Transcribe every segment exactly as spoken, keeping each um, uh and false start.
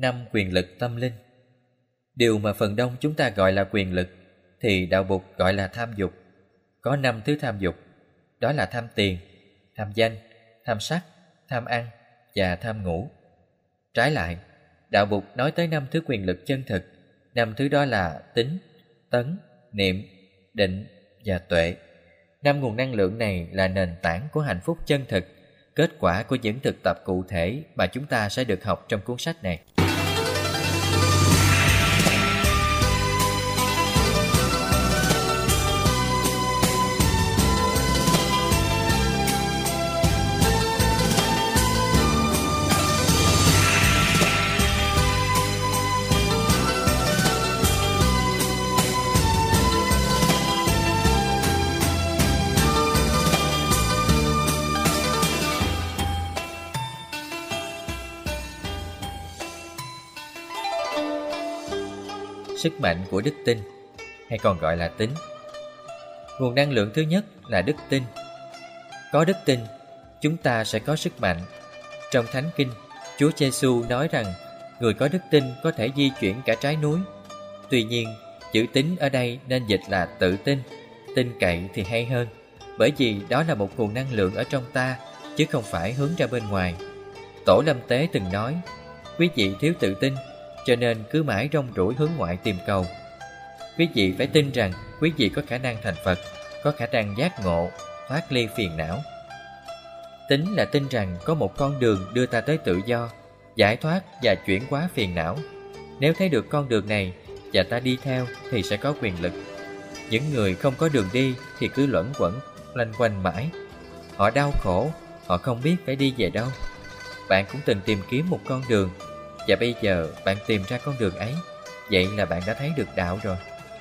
Năm quyền lực tâm linh. Điều mà phần đông chúng ta gọi là quyền lực thì đạo Bụt gọi là tham dục. Có năm thứ tham dục, đó là tham tiền, tham danh, tham sắc, tham ăn và tham ngủ. Trái lại, đạo Bụt nói tới năm thứ quyền lực chân thực. Năm thứ đó là tín, tấn, niệm, định và tuệ. Năm nguồn năng lượng này là nền tảng của hạnh phúc chân thực, kết quả của những thực tập cụ thể mà chúng ta sẽ được học trong cuốn sách này. Sức mạnh của đức tin, hay còn gọi là tín. Nguồn năng lượng thứ nhất là đức tin. Có đức tin, chúng ta sẽ có sức mạnh. Trong Thánh Kinh, Chúa Giêsu nói rằng người có đức tin có thể di chuyển cả trái núi. Tuy nhiên, chữ tín ở đây nên dịch là tự tin. Tin cậy thì hay hơn, bởi vì đó là một nguồn năng lượng ở trong ta, chứ không phải hướng ra bên ngoài. Tổ Lâm Tế từng nói, quý vị thiếu tự tin, cho nên cứ mãi rong ruổi hướng ngoại tìm cầu. Quý vị phải tin rằng quý vị có khả năng thành Phật, có khả năng giác ngộ, thoát ly phiền não. Tín là tin rằng có một con đường đưa ta tới tự do, giải thoát và chuyển hóa phiền não. Nếu thấy được con đường này và ta đi theo thì sẽ có quyền lực. Những người không có đường đi thì cứ luẩn quẩn, loanh quanh mãi. Họ đau khổ, họ không biết phải đi về đâu. Bạn cũng từng tìm kiếm một con đường, và bây giờ bạn tìm ra con đường ấy. Vậy là bạn đã thấy được đạo rồi.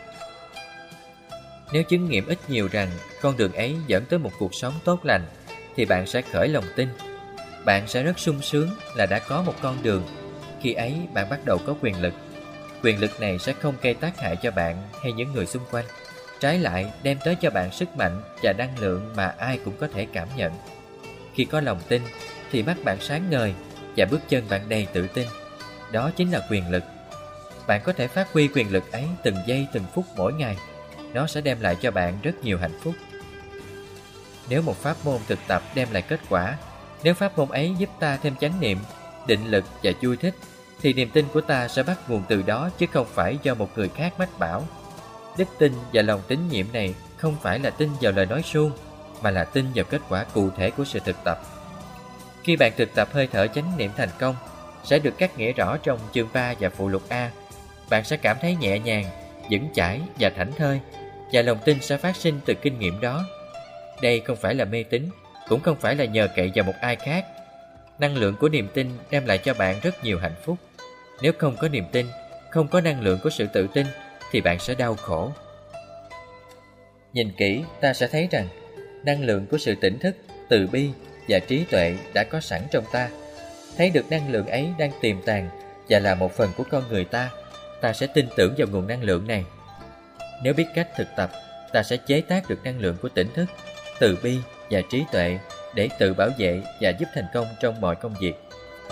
Nếu chứng nghiệm ít nhiều rằng con đường ấy dẫn tới một cuộc sống tốt lành, thì bạn sẽ khởi lòng tin. Bạn sẽ rất sung sướng là đã có một con đường. Khi ấy bạn bắt đầu có quyền lực. Quyền lực này sẽ không gây tác hại cho bạn hay những người xung quanh. Trái lại đem tới cho bạn sức mạnh và năng lượng mà ai cũng có thể cảm nhận. Khi có lòng tin thì mắt bạn sáng ngời và bước chân bạn đầy tự tin. Đó chính là quyền lực. Bạn có thể phát huy quyền lực ấy từng giây từng phút mỗi ngày. Nó sẽ đem lại cho bạn rất nhiều hạnh phúc. Nếu một pháp môn thực tập đem lại kết quả, nếu pháp môn ấy giúp ta thêm chánh niệm, định lực và vui thích, thì niềm tin của ta sẽ bắt nguồn từ đó, chứ không phải do một người khác mách bảo. Đức tin và lòng tín nhiệm này không phải là tin vào lời nói suông, mà là tin vào kết quả cụ thể của sự thực tập. Khi bạn thực tập hơi thở chánh niệm thành công, sẽ được cắt nghĩa rõ trong chương ba và phụ lục A. Bạn sẽ cảm thấy nhẹ nhàng, vững chãi và thảnh thơi, và lòng tin sẽ phát sinh từ kinh nghiệm đó. Đây không phải là mê tín, cũng không phải là nhờ cậy vào một ai khác. Năng lượng của niềm tin đem lại cho bạn rất nhiều hạnh phúc. Nếu không có niềm tin, không có năng lượng của sự tự tin, thì bạn sẽ đau khổ. Nhìn kỹ, ta sẽ thấy rằng năng lượng của sự tỉnh thức, từ bi và trí tuệ đã có sẵn trong ta. Thấy được năng lượng ấy đang tiềm tàng và là một phần của con người ta, ta sẽ tin tưởng vào nguồn năng lượng này. Nếu biết cách thực tập, ta sẽ chế tác được năng lượng của tỉnh thức, từ bi và trí tuệ để tự bảo vệ và giúp thành công trong mọi công việc.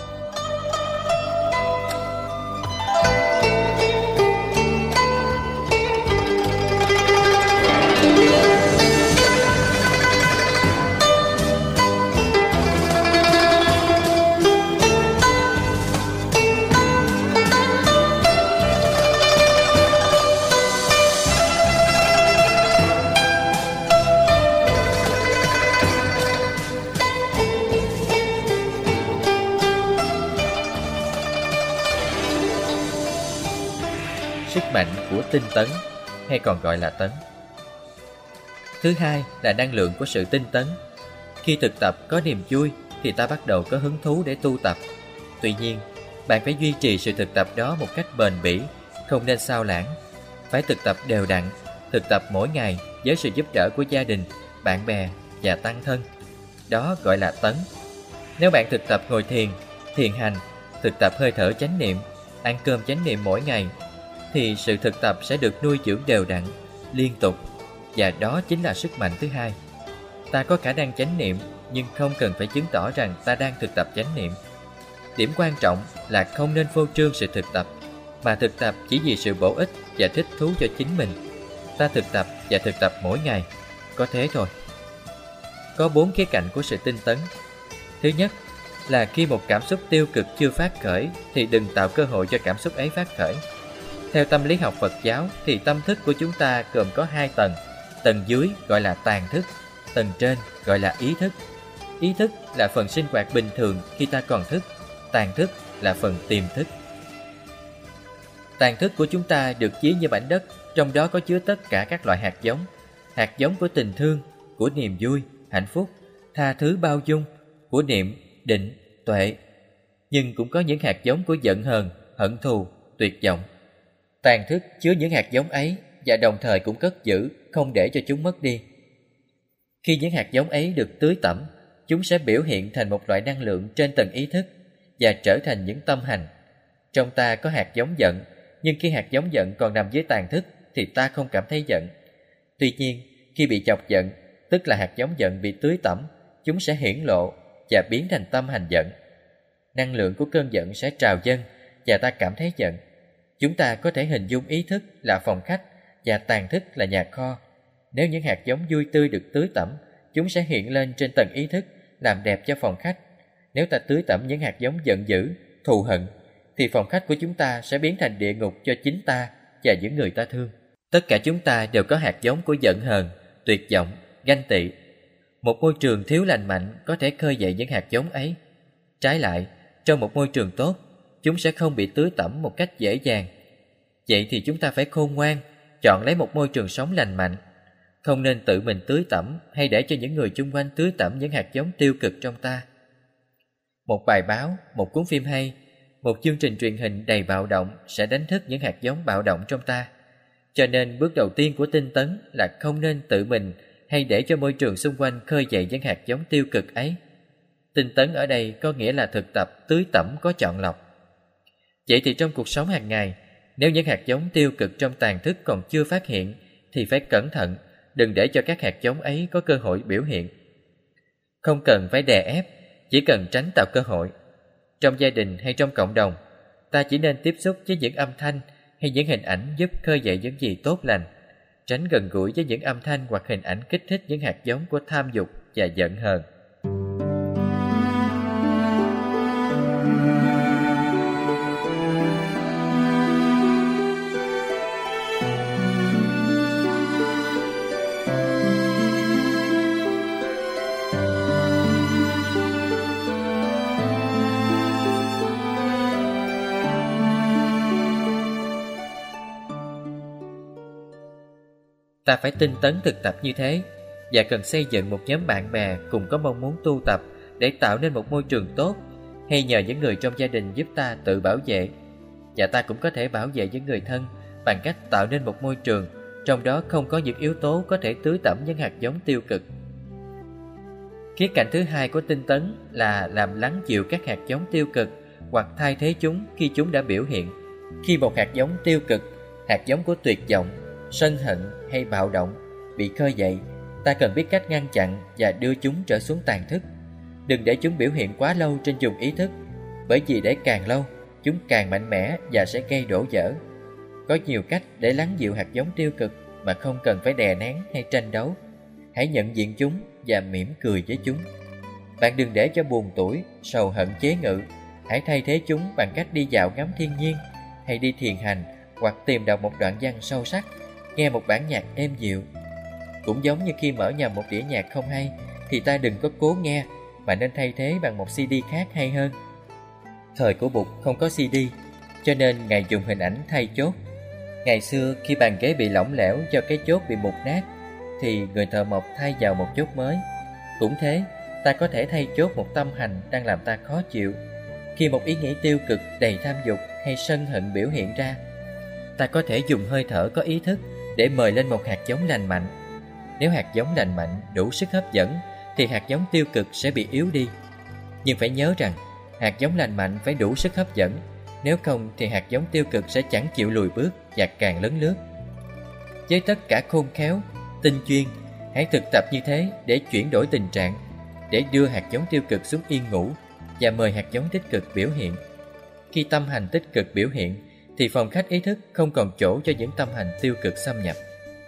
Sức mạnh của tinh tấn, hay còn gọi là tấn. Thứ hai là năng lượng của sự tinh tấn. Khi thực tập có niềm vui thì ta bắt đầu có hứng thú để tu tập. Tuy nhiên, bạn phải duy trì sự thực tập đó một cách bền bỉ, không nên sao lãng. Phải thực tập đều đặn, thực tập mỗi ngày với sự giúp đỡ của gia đình, bạn bè và tăng thân. Đó gọi là tấn. Nếu bạn thực tập ngồi thiền, thiền hành, thực tập hơi thở chánh niệm, ăn cơm chánh niệm mỗi ngày, thì sự thực tập sẽ được nuôi dưỡng đều đặn, liên tục. Và đó chính là sức mạnh thứ hai. Ta có khả năng chánh niệm, nhưng không cần phải chứng tỏ rằng ta đang thực tập chánh niệm. Điểm quan trọng là không nên phô trương sự thực tập, mà thực tập chỉ vì sự bổ ích và thích thú cho chính mình. Ta thực tập và thực tập mỗi ngày, có thế thôi. Có bốn khía cạnh của sự tinh tấn. Thứ nhất là khi một cảm xúc tiêu cực chưa phát khởi thì đừng tạo cơ hội cho cảm xúc ấy phát khởi. Theo tâm lý học Phật giáo thì tâm thức của chúng ta gồm có hai tầng. Tầng dưới gọi là tàn thức, tầng trên gọi là ý thức. Ý thức là phần sinh hoạt bình thường khi ta còn thức, tàn thức là phần tiềm thức. Tàn thức của chúng ta được ví như mảnh đất, trong đó có chứa tất cả các loại hạt giống. Hạt giống của tình thương, của niềm vui, hạnh phúc, tha thứ bao dung, của niệm, định, tuệ. Nhưng cũng có những hạt giống của giận hờn, hận thù, tuyệt vọng. Tàn thức chứa những hạt giống ấy và đồng thời cũng cất giữ, không để cho chúng mất đi. Khi những hạt giống ấy được tưới tẩm, chúng sẽ biểu hiện thành một loại năng lượng trên tầng ý thức và trở thành những tâm hành. Trong ta có hạt giống giận, nhưng khi hạt giống giận còn nằm dưới tàn thức thì ta không cảm thấy giận. Tuy nhiên, khi bị chọc giận, tức là hạt giống giận bị tưới tẩm, chúng sẽ hiển lộ và biến thành tâm hành giận. Năng lượng của cơn giận sẽ trào dâng và ta cảm thấy giận. Chúng ta có thể hình dung ý thức là phòng khách và tàn thức là nhà kho. Nếu những hạt giống vui tươi được tưới tẩm, chúng sẽ hiện lên trên tầng ý thức, làm đẹp cho phòng khách. Nếu ta tưới tẩm những hạt giống giận dữ, thù hận, thì phòng khách của chúng ta sẽ biến thành địa ngục cho chính ta và những người ta thương. Tất cả chúng ta đều có hạt giống của giận hờn, tuyệt vọng, ganh tị. Một môi trường thiếu lành mạnh có thể khơi dậy những hạt giống ấy. Trái lại, trong một môi trường tốt, chúng sẽ không bị tưới tẩm một cách dễ dàng. Vậy thì chúng ta phải khôn ngoan, chọn lấy một môi trường sống lành mạnh. Không nên tự mình tưới tẩm hay để cho những người chung quanh tưới tẩm những hạt giống tiêu cực trong ta. Một bài báo, một cuốn phim hay, một chương trình truyền hình đầy bạo động sẽ đánh thức những hạt giống bạo động trong ta. Cho nên bước đầu tiên của tinh tấn là không nên tự mình hay để cho môi trường xung quanh khơi dậy những hạt giống tiêu cực ấy. Tinh tấn ở đây có nghĩa là thực tập tưới tẩm có chọn lọc. Vậy thì trong cuộc sống hàng ngày, nếu những hạt giống tiêu cực trong tàn thức còn chưa phát hiện thì phải cẩn thận, đừng để cho các hạt giống ấy có cơ hội biểu hiện. Không cần phải đè ép, chỉ cần tránh tạo cơ hội. Trong gia đình hay trong cộng đồng, ta chỉ nên tiếp xúc với những âm thanh hay những hình ảnh giúp khơi dậy những gì tốt lành, tránh gần gũi với những âm thanh hoặc hình ảnh kích thích những hạt giống của tham dục và giận hờn. Ta phải tinh tấn thực tập như thế và cần xây dựng một nhóm bạn bè cùng có mong muốn tu tập để tạo nên một môi trường tốt, hay nhờ những người trong gia đình giúp ta tự bảo vệ. Và ta cũng có thể bảo vệ những người thân bằng cách tạo nên một môi trường trong đó không có những yếu tố có thể tưới tẩm những hạt giống tiêu cực. Khía cạnh thứ hai của tinh tấn là làm lắng dịu các hạt giống tiêu cực hoặc thay thế chúng khi chúng đã biểu hiện. Khi một hạt giống tiêu cực, hạt giống của tuyệt vọng, sân hận hay bạo động bị khơi dậy, ta cần biết cách ngăn chặn và đưa chúng trở xuống tàn thức. Đừng để chúng biểu hiện quá lâu trên vùng ý thức, bởi vì để càng lâu, chúng càng mạnh mẽ và sẽ gây đổ vỡ. Có nhiều cách để lắng dịu hạt giống tiêu cực mà không cần phải đè nén hay tranh đấu. Hãy nhận diện chúng và mỉm cười với chúng. Bạn đừng để cho buồn tủi, sầu hận chế ngự. Hãy thay thế chúng bằng cách đi dạo ngắm thiên nhiên, hay đi thiền hành, hoặc tìm đọc một đoạn văn sâu sắc, nghe một bản nhạc êm dịu. Cũng giống như khi mở nhầm một đĩa nhạc không hay, thì ta đừng có cố nghe, mà nên thay thế bằng một xê đê khác hay hơn. Thời của Bụt không có xê đê, cho nên Ngài dùng hình ảnh thay chốt. Ngày xưa khi bàn ghế bị lỏng lẻo do cái chốt bị mục nát, thì người thợ mộc thay vào một chốt mới. Cũng thế, ta có thể thay chốt một tâm hành đang làm ta khó chịu. Khi một ý nghĩ tiêu cực đầy tham dục hay sân hận biểu hiện ra, ta có thể dùng hơi thở có ý thức để mời lên một hạt giống lành mạnh. Nếu hạt giống lành mạnh đủ sức hấp dẫn, thì hạt giống tiêu cực sẽ bị yếu đi. Nhưng phải nhớ rằng, hạt giống lành mạnh phải đủ sức hấp dẫn, nếu không thì hạt giống tiêu cực sẽ chẳng chịu lùi bước và càng lấn lướt. Với tất cả khôn khéo, tinh chuyên, hãy thực tập như thế để chuyển đổi tình trạng, để đưa hạt giống tiêu cực xuống yên ngủ và mời hạt giống tích cực biểu hiện. Khi tâm hành tích cực biểu hiện thì phòng khách ý thức không còn chỗ cho những tâm hành tiêu cực xâm nhập.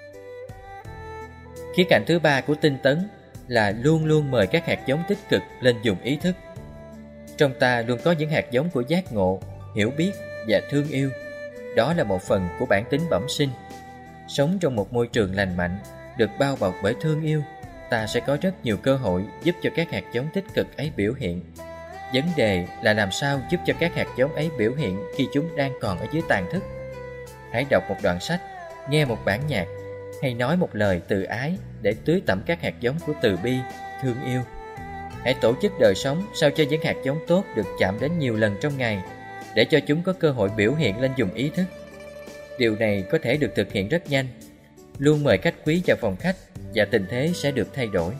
Khía cạnh thứ ba của tinh tấn là luôn luôn mời các hạt giống tích cực lên dùng ý thức. Trong ta luôn có những hạt giống của giác ngộ, hiểu biết và thương yêu. Đó là một phần của bản tính bẩm sinh. Sống trong một môi trường lành mạnh, được bao bọc bởi thương yêu, ta sẽ có rất nhiều cơ hội giúp cho các hạt giống tích cực ấy biểu hiện. Vấn đề là làm sao giúp cho các hạt giống ấy biểu hiện khi chúng đang còn ở dưới tàn thức. Hãy đọc một đoạn sách, nghe một bản nhạc hay nói một lời từ ái để tưới tẩm các hạt giống của từ bi, thương yêu. Hãy tổ chức đời sống sao cho những hạt giống tốt được chạm đến nhiều lần trong ngày, để cho chúng có cơ hội biểu hiện lên dùng ý thức. Điều này có thể được thực hiện rất nhanh. Luôn mời khách quý vào phòng khách và tình thế sẽ được thay đổi.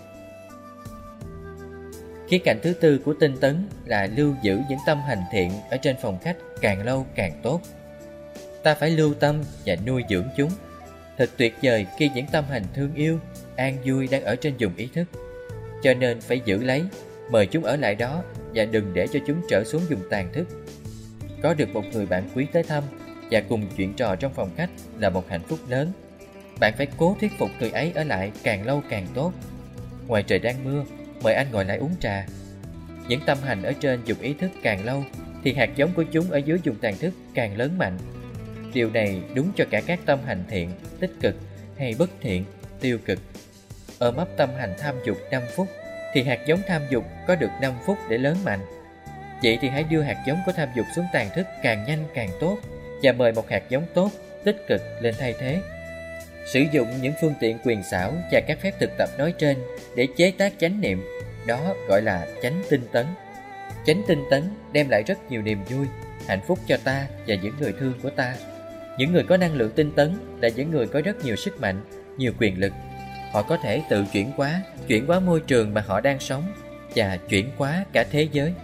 Khía cạnh thứ tư của tinh tấn là lưu giữ những tâm hành thiện ở trên phòng khách càng lâu càng tốt. Ta phải lưu tâm và nuôi dưỡng chúng. Thật tuyệt vời khi những tâm hành thương yêu, an vui đang ở trên vùng ý thức. Cho nên phải giữ lấy, mời chúng ở lại đó và đừng để cho chúng trở xuống vùng tàn thức. Có được một người bạn quý tới thăm và cùng chuyện trò trong phòng khách là một hạnh phúc lớn. Bạn phải cố thuyết phục người ấy ở lại càng lâu càng tốt. Ngoài trời đang mưa, mời anh ngồi lại uống trà. Những tâm hành ở trên vùng ý thức càng lâu thì hạt giống của chúng ở dưới vùng tàn thức càng lớn mạnh. Điều này đúng cho cả các tâm hành thiện, tích cực hay bất thiện, tiêu cực. Ôm ấp tâm hành tham dục năm phút thì hạt giống tham dục có được năm phút để lớn mạnh. Vậy thì hãy đưa hạt giống của tham dục xuống tàn thức càng nhanh càng tốt và mời một hạt giống tốt, tích cực lên thay thế. Sử dụng những phương tiện quyền xảo và các phép thực tập nói trên để chế tác chánh niệm, đó gọi là chánh tinh tấn. Chánh tinh tấn đem lại rất nhiều niềm vui, hạnh phúc cho ta và những người thương của ta. Những người có năng lượng tinh tấn là những người có rất nhiều sức mạnh, nhiều quyền lực. Họ có thể tự chuyển hóa, chuyển hóa môi trường mà họ đang sống và chuyển hóa cả thế giới.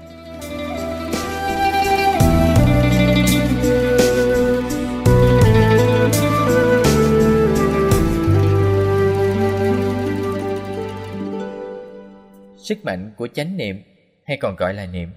Sức mạnh của chánh niệm hay còn gọi là niệm.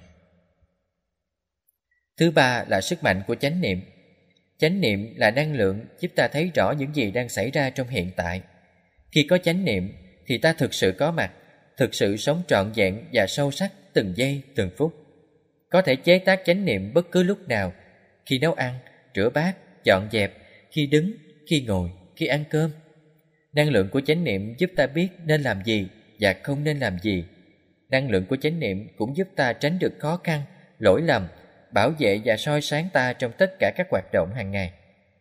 Thứ ba là sức mạnh của chánh niệm. Chánh niệm là năng lượng giúp ta thấy rõ những gì đang xảy ra trong hiện tại. Khi có chánh niệm thì ta thực sự có mặt, thực sự sống trọn vẹn và sâu sắc từng giây từng phút. Có thể chế tác chánh niệm bất cứ lúc nào, khi nấu ăn, rửa bát, dọn dẹp, khi đứng, khi ngồi, khi ăn cơm. Năng lượng của chánh niệm giúp ta biết nên làm gì và không nên làm gì. Năng lượng của chánh niệm cũng giúp ta tránh được khó khăn, lỗi lầm, bảo vệ và soi sáng ta trong tất cả các hoạt động hàng ngày.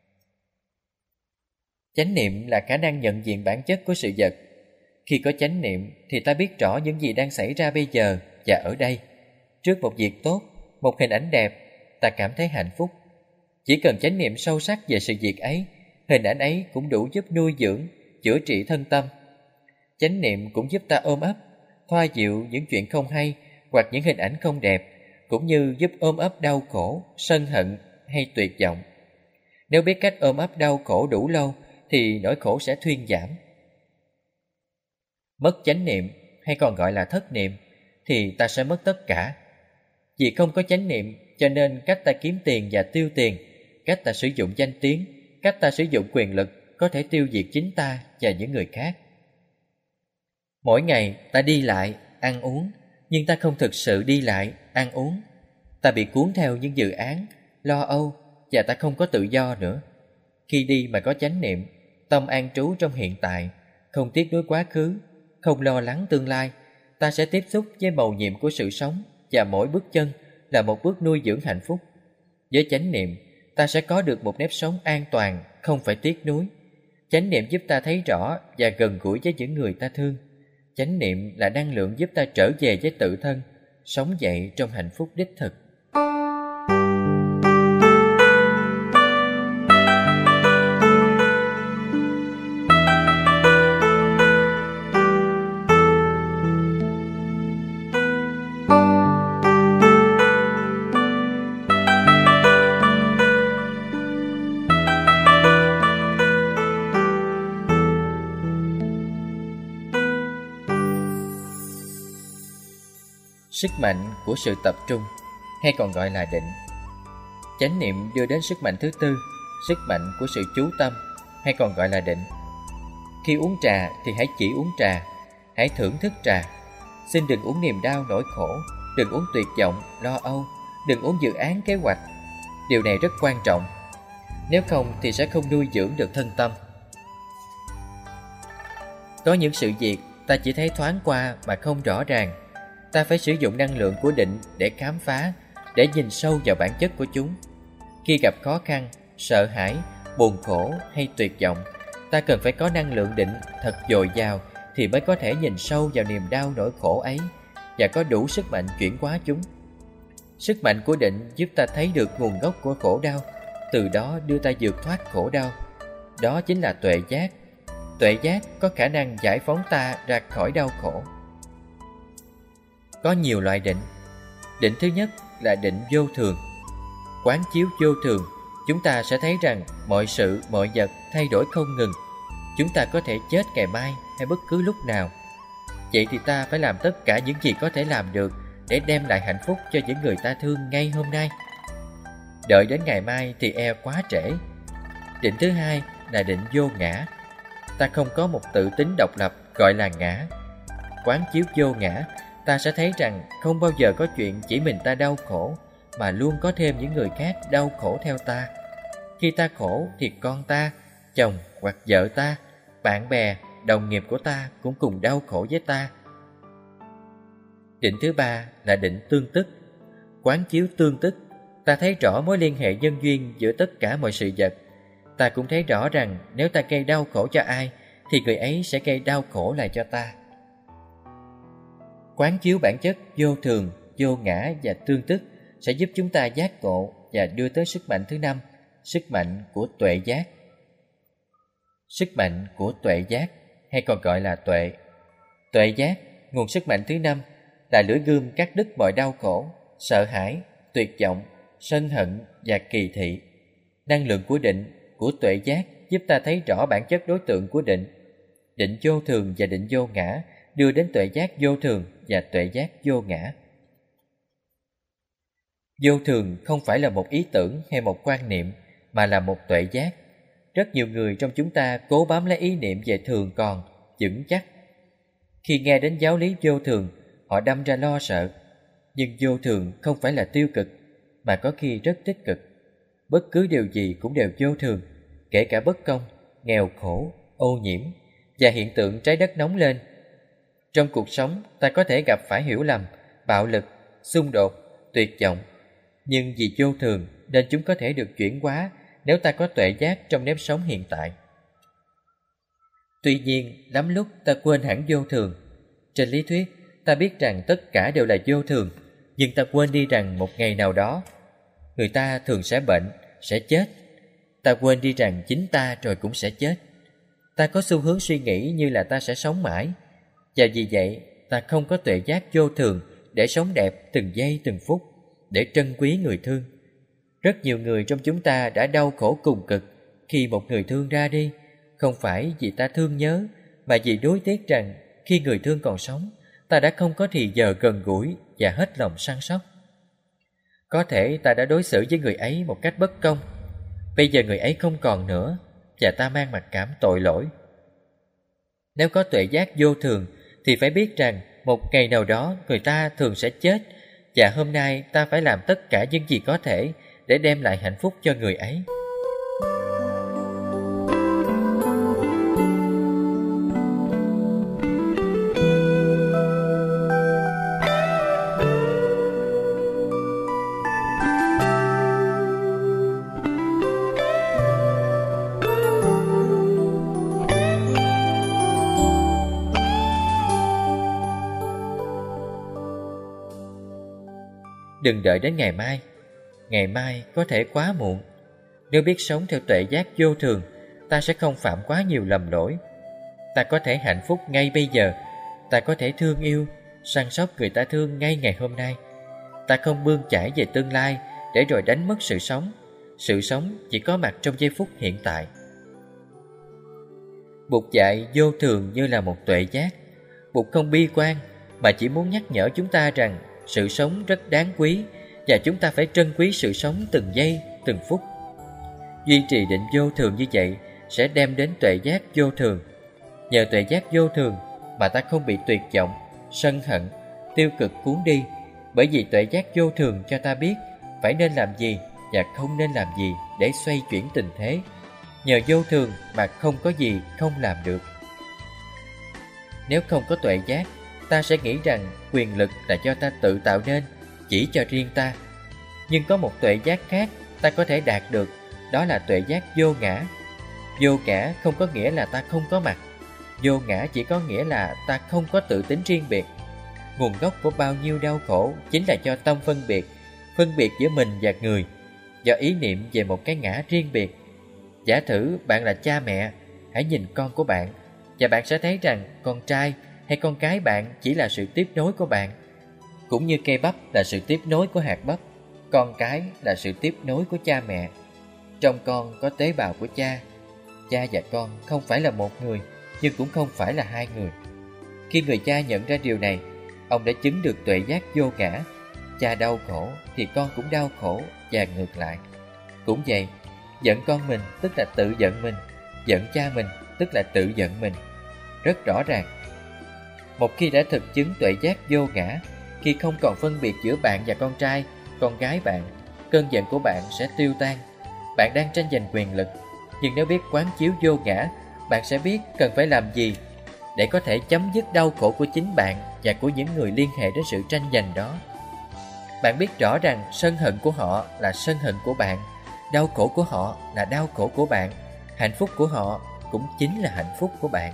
Chánh niệm là khả năng nhận diện bản chất của sự vật. Khi có chánh niệm thì ta biết rõ những gì đang xảy ra bây giờ và ở đây. Trước một việc tốt, một hình ảnh đẹp, ta cảm thấy hạnh phúc. Chỉ cần chánh niệm sâu sắc về sự việc ấy, hình ảnh ấy cũng đủ giúp nuôi dưỡng, chữa trị thân tâm. Chánh niệm cũng giúp ta ôm ấp, thoa dịu những chuyện không hay hoặc những hình ảnh không đẹp, cũng như giúp ôm ấp đau khổ, sân hận hay tuyệt vọng. Nếu biết cách ôm ấp đau khổ đủ lâu thì nỗi khổ sẽ thuyên giảm. Mất chánh niệm hay còn gọi là thất niệm thì ta sẽ mất tất cả. Vì không có chánh niệm cho nên cách ta kiếm tiền và tiêu tiền, cách ta sử dụng danh tiếng, cách ta sử dụng quyền lực có thể tiêu diệt chính ta và những người khác. Mỗi ngày ta đi lại, ăn uống, nhưng ta không thực sự đi lại, ăn uống. Ta bị cuốn theo những dự án, lo âu và ta không có tự do nữa. Khi đi mà có chánh niệm, tâm an trú trong hiện tại, không tiếc nuối quá khứ, không lo lắng tương lai, ta sẽ tiếp xúc với mầu nhiệm của sự sống và mỗi bước chân là một bước nuôi dưỡng hạnh phúc. Với chánh niệm, ta sẽ có được một nếp sống an toàn, không phải tiếc nuối. Chánh niệm giúp ta thấy rõ và gần gũi với những người ta thương. Chánh niệm là năng lượng giúp ta trở về với tự thân, sống dậy trong hạnh phúc đích thực. sức mạnh của sự tập trung, hay còn gọi là định. Chánh niệm đưa đến sức mạnh thứ tư, sức mạnh của sự chú tâm, hay còn gọi là định. Khi uống trà thì hãy chỉ uống trà, hãy thưởng thức trà. Xin đừng uống niềm đau nỗi khổ, đừng uống tuyệt vọng, lo âu, đừng uống dự án kế hoạch. Điều này rất quan trọng. Nếu không thì sẽ không nuôi dưỡng được thân tâm. Có những sự việc ta chỉ thấy thoáng qua mà không rõ ràng. Ta phải sử dụng năng lượng của định để khám phá, để nhìn sâu vào bản chất của chúng. Khi gặp khó khăn, sợ hãi, buồn khổ hay tuyệt vọng, ta cần phải có năng lượng định thật dồi dào thì mới có thể nhìn sâu vào niềm đau nỗi khổ ấy và có đủ sức mạnh chuyển hóa chúng. Sức mạnh của định giúp ta thấy được nguồn gốc của khổ đau, từ đó đưa ta vượt thoát khổ đau. Đó chính là tuệ giác. Tuệ giác có khả năng giải phóng ta ra khỏi đau khổ. Có nhiều loại định. Định thứ nhất là định vô thường. Quán chiếu vô thường, chúng ta sẽ thấy rằng mọi sự, mọi vật thay đổi không ngừng. Chúng ta có thể chết ngày mai hay bất cứ lúc nào. Vậy thì ta phải làm tất cả những gì có thể làm được để đem lại hạnh phúc cho những người ta thương ngay hôm nay. Đợi đến ngày mai thì e quá trễ. Định thứ hai là định vô ngã. Ta không có một tự tính độc lập gọi là ngã. Quán chiếu vô ngã, ta sẽ thấy rằng không bao giờ có chuyện chỉ mình ta đau khổ, mà luôn có thêm những người khác đau khổ theo ta. Khi ta khổ thì con ta, chồng hoặc vợ ta, bạn bè, đồng nghiệp của ta cũng cùng đau khổ với ta. Định thứ ba là định tương tức. Quán chiếu tương tức, ta thấy rõ mối liên hệ nhân duyên giữa tất cả mọi sự vật. Ta cũng thấy rõ rằng nếu ta gây đau khổ cho ai thì người ấy sẽ gây đau khổ lại cho ta. Quán chiếu bản chất vô thường, vô ngã và tương tức sẽ giúp chúng ta giác ngộ và đưa tới sức mạnh thứ năm, sức mạnh của tuệ giác. Sức mạnh của tuệ giác, hay còn gọi là tuệ. Tuệ giác, nguồn sức mạnh thứ năm, là lưỡi gươm cắt đứt mọi đau khổ, sợ hãi, tuyệt vọng, sân hận và kỳ thị. Năng lượng của định, của tuệ giác giúp ta thấy rõ bản chất đối tượng của định. Định vô thường và định vô ngã đưa đến tuệ giác vô thường và tuệ giác vô ngã. Vô thường không phải là một ý tưởng hay một quan niệm, mà là một tuệ giác. Rất nhiều người trong chúng ta cố bám lấy ý niệm về thường còn, vững chắc. Khi nghe đến giáo lý vô thường, họ đâm ra lo sợ. Nhưng vô thường không phải là tiêu cực, mà có khi rất tích cực. Bất cứ điều gì cũng đều vô thường, kể cả bất công, nghèo khổ, ô nhiễm và hiện tượng trái đất nóng lên. Trong cuộc sống, ta có thể gặp phải hiểu lầm, bạo lực, xung đột, tuyệt vọng. Nhưng vì vô thường nên chúng có thể được chuyển hóa nếu ta có tuệ giác trong nếp sống hiện tại. Tuy nhiên, lắm lúc ta quên hẳn vô thường. Trên lý thuyết, ta biết rằng tất cả đều là vô thường, nhưng ta quên đi rằng một ngày nào đó, người ta thường sẽ bệnh, sẽ chết. Ta quên đi rằng chính ta rồi cũng sẽ chết. Ta có xu hướng suy nghĩ như là ta sẽ sống mãi, và vì vậy ta không có tuệ giác vô thường để sống đẹp từng giây từng phút, để trân quý người thương. Rất nhiều người trong chúng ta đã đau khổ cùng cực khi một người thương ra đi, không phải vì ta thương nhớ, mà vì đối tiếc rằng khi người thương còn sống, ta đã không có thì giờ gần gũi và hết lòng săn sóc. Có thể ta đã đối xử với người ấy một cách bất công. Bây giờ người ấy không còn nữa, và ta mang mặc cảm tội lỗi. Nếu có tuệ giác vô thường thì phải biết rằng một ngày nào đó người ta thường sẽ chết, và hôm nay ta phải làm tất cả những gì có thể để đem lại hạnh phúc cho người ấy. Đừng đợi đến ngày mai. Ngày mai có thể quá muộn. Nếu biết sống theo tuệ giác vô thường, ta sẽ không phạm quá nhiều lầm lỗi. Ta có thể hạnh phúc ngay bây giờ. Ta có thể thương yêu, săn sóc người ta thương ngay ngày hôm nay. Ta không bươn chải về tương lai để rồi đánh mất sự sống. Sự sống chỉ có mặt trong giây phút hiện tại. Bụt dạy vô thường như là một tuệ giác. Bụt không bi quan, mà chỉ muốn nhắc nhở chúng ta rằng sự sống rất đáng quý và chúng ta phải trân quý sự sống từng giây, từng phút. Duy trì định vô thường như vậy sẽ đem đến tuệ giác vô thường. Nhờ tuệ giác vô thường mà ta không bị tuyệt vọng, sân hận, tiêu cực cuốn đi, bởi vì tuệ giác vô thường cho ta biết phải nên làm gì và không nên làm gì để xoay chuyển tình thế. Nhờ vô thường mà không có gì không làm được. Nếu không có tuệ giác, ta sẽ nghĩ rằng quyền lực là do ta tự tạo nên, chỉ cho riêng ta. Nhưng có một tuệ giác khác ta có thể đạt được, đó là tuệ giác vô ngã. Vô ngã không có nghĩa là ta không có mặt. Vô ngã chỉ có nghĩa là ta không có tự tính riêng biệt. Nguồn gốc của bao nhiêu đau khổ chính là do tâm phân biệt, phân biệt giữa mình và người, do ý niệm về một cái ngã riêng biệt. Giả thử bạn là cha mẹ, hãy nhìn con của bạn và bạn sẽ thấy rằng con trai hay con cái bạn chỉ là sự tiếp nối của bạn. Cũng như cây bắp là sự tiếp nối của hạt bắp, con cái là sự tiếp nối của cha mẹ. Trong con có tế bào của cha. Cha và con không phải là một người, nhưng cũng không phải là hai người. Khi người cha nhận ra điều này, ông đã chứng được tuệ giác vô ngã. Cha đau khổ thì con cũng đau khổ và ngược lại. Cũng vậy, giận con mình tức là tự giận mình, giận cha mình tức là tự giận mình. Rất rõ ràng. Một khi đã thực chứng tuệ giác vô ngã, khi không còn phân biệt giữa bạn và con trai, con gái bạn, cơn giận của bạn sẽ tiêu tan. Bạn đang tranh giành quyền lực, nhưng nếu biết quán chiếu vô ngã, bạn sẽ biết cần phải làm gì để có thể chấm dứt đau khổ của chính bạn và của những người liên hệ đến sự tranh giành đó. Bạn biết rõ rằng sân hận của họ là sân hận của bạn, đau khổ của họ là đau khổ của bạn, hạnh phúc của họ cũng chính là hạnh phúc của bạn.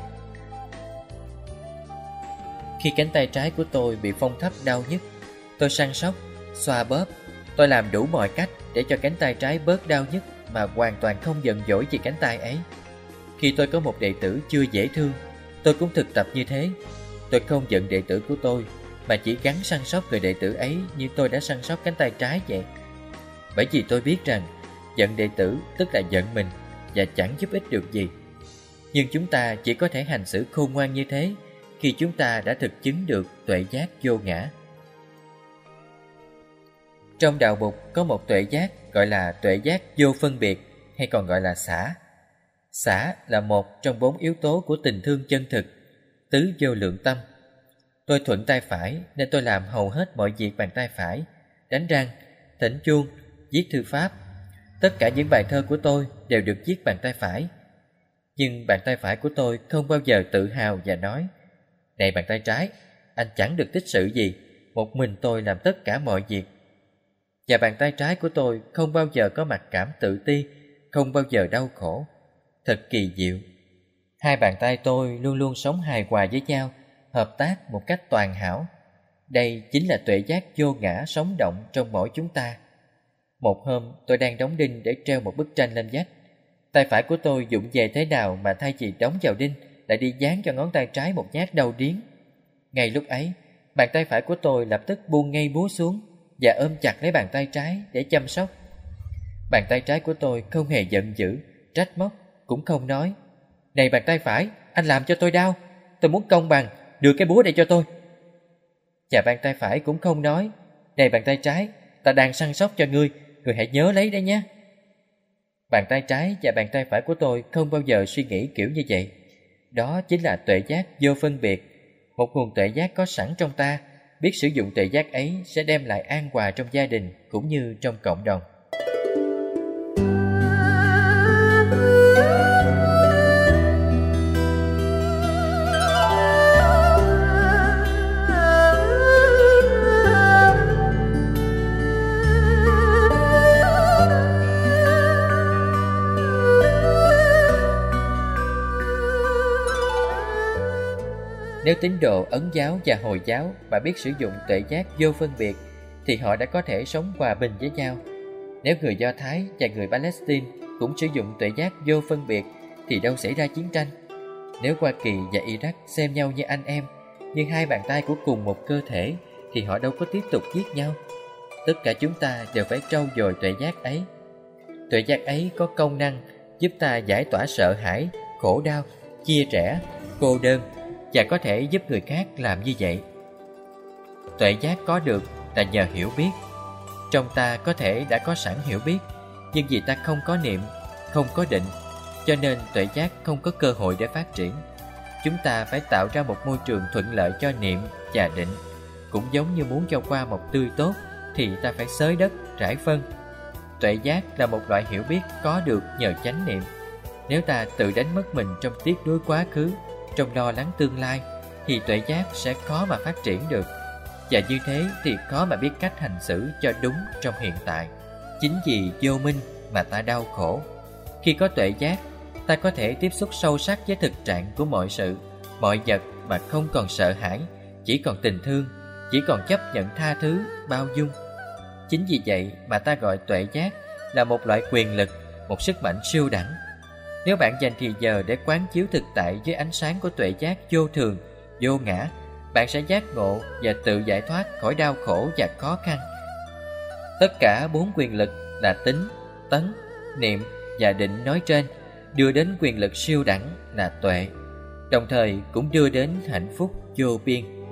Khi cánh tay trái của tôi bị phong thấp đau nhức, tôi săn sóc, xoa bóp, tôi làm đủ mọi cách để cho cánh tay trái bớt đau nhức mà hoàn toàn không giận dỗi vì cánh tay ấy. Khi tôi có một đệ tử chưa dễ thương, tôi cũng thực tập như thế. Tôi không giận đệ tử của tôi, mà chỉ gắng săn sóc người đệ tử ấy như tôi đã săn sóc cánh tay trái vậy. Bởi vì tôi biết rằng giận đệ tử tức là giận mình và chẳng giúp ích được gì. Nhưng chúng ta chỉ có thể hành xử khôn ngoan như thế khi chúng ta đã thực chứng được tuệ giác vô ngã. Trong đạo Bụt có một tuệ giác gọi là tuệ giác vô phân biệt, hay còn gọi là xả. Xả là một trong bốn yếu tố của tình thương chân thực, tứ vô lượng tâm. Tôi thuận tay phải nên tôi làm hầu hết mọi việc bằng tay phải, đánh răng, thỉnh chuông, viết thư pháp. Tất cả những bài thơ của tôi đều được viết bằng tay phải. Nhưng bàn tay phải của tôi không bao giờ tự hào và nói: "Này bàn tay trái, anh chẳng được tích sự gì, một mình tôi làm tất cả mọi việc." Và bàn tay trái của tôi không bao giờ có mặc cảm tự ti, không bao giờ đau khổ. Thật kỳ diệu. Hai bàn tay tôi luôn luôn sống hài hòa với nhau, hợp tác một cách toàn hảo. Đây chính là tuệ giác vô ngã sống động trong mỗi chúng ta. Một hôm tôi đang đóng đinh để treo một bức tranh lên vách. Tay phải của tôi vụng về thế nào mà thay vì đóng vào đinh lại đi dán cho ngón tay trái một nhát đau điếng. Ngay lúc ấy, bàn tay phải của tôi lập tức buông ngay búa xuống và ôm chặt lấy bàn tay trái để chăm sóc. Bàn tay trái của tôi không hề giận dữ, trách móc, cũng không nói: "Này bàn tay phải, anh làm cho tôi đau, tôi muốn công bằng, đưa cái búa đây cho tôi." Và bàn tay phải cũng không nói: "Này bàn tay trái, ta đang săn sóc cho ngươi, ngươi hãy nhớ lấy đấy nhé." Bàn tay trái và bàn tay phải của tôi không bao giờ suy nghĩ kiểu như vậy. Đó chính là tuệ giác vô phân biệt, một nguồn tuệ giác có sẵn trong ta. Biết sử dụng tuệ giác ấy sẽ đem lại an hòa trong gia đình cũng như trong cộng đồng. Nếu tín đồ Ấn giáo và Hồi giáo mà biết sử dụng tuệ giác vô phân biệt thì họ đã có thể sống hòa bình với nhau. Nếu người Do Thái và người Palestine cũng sử dụng tuệ giác vô phân biệt thì đâu xảy ra chiến tranh. Nếu Hoa Kỳ và Iraq xem nhau như anh em, như hai bàn tay của cùng một cơ thể, thì họ đâu có tiếp tục giết nhau. Tất cả chúng ta đều phải trau dồi tuệ giác ấy. Tuệ giác ấy có công năng giúp ta giải tỏa sợ hãi, khổ đau, chia rẽ, cô đơn và có thể giúp người khác làm như vậy. Tuệ giác có được là nhờ hiểu biết. Trong ta có thể đã có sẵn hiểu biết, nhưng vì ta không có niệm, không có định, cho nên tuệ giác không có cơ hội để phát triển. Chúng ta phải tạo ra một môi trường thuận lợi cho niệm và định. Cũng giống như muốn cho hoa mọc tươi tốt thì ta phải xới đất, rải phân. Tuệ giác là một loại hiểu biết có được nhờ chánh niệm. Nếu ta tự đánh mất mình trong tiếc nuối quá khứ, trong lo lắng tương lai, thì tuệ giác sẽ khó mà phát triển được. Và như thế thì khó mà biết cách hành xử cho đúng trong hiện tại. Chính vì vô minh mà ta đau khổ. Khi có tuệ giác, ta có thể tiếp xúc sâu sắc với thực trạng của mọi sự, mọi vật mà không còn sợ hãi, chỉ còn tình thương, chỉ còn chấp nhận tha thứ, bao dung. Chính vì vậy mà ta gọi tuệ giác là một loại quyền lực, một sức mạnh siêu đẳng. Nếu bạn dành thì giờ để quán chiếu thực tại với ánh sáng của tuệ giác vô thường, vô ngã, bạn sẽ giác ngộ và tự giải thoát khỏi đau khổ và khó khăn. Tất cả bốn quyền lực là tính, tấn, niệm và định nói trên đưa đến quyền lực siêu đẳng là tuệ, đồng thời cũng đưa đến hạnh phúc vô biên.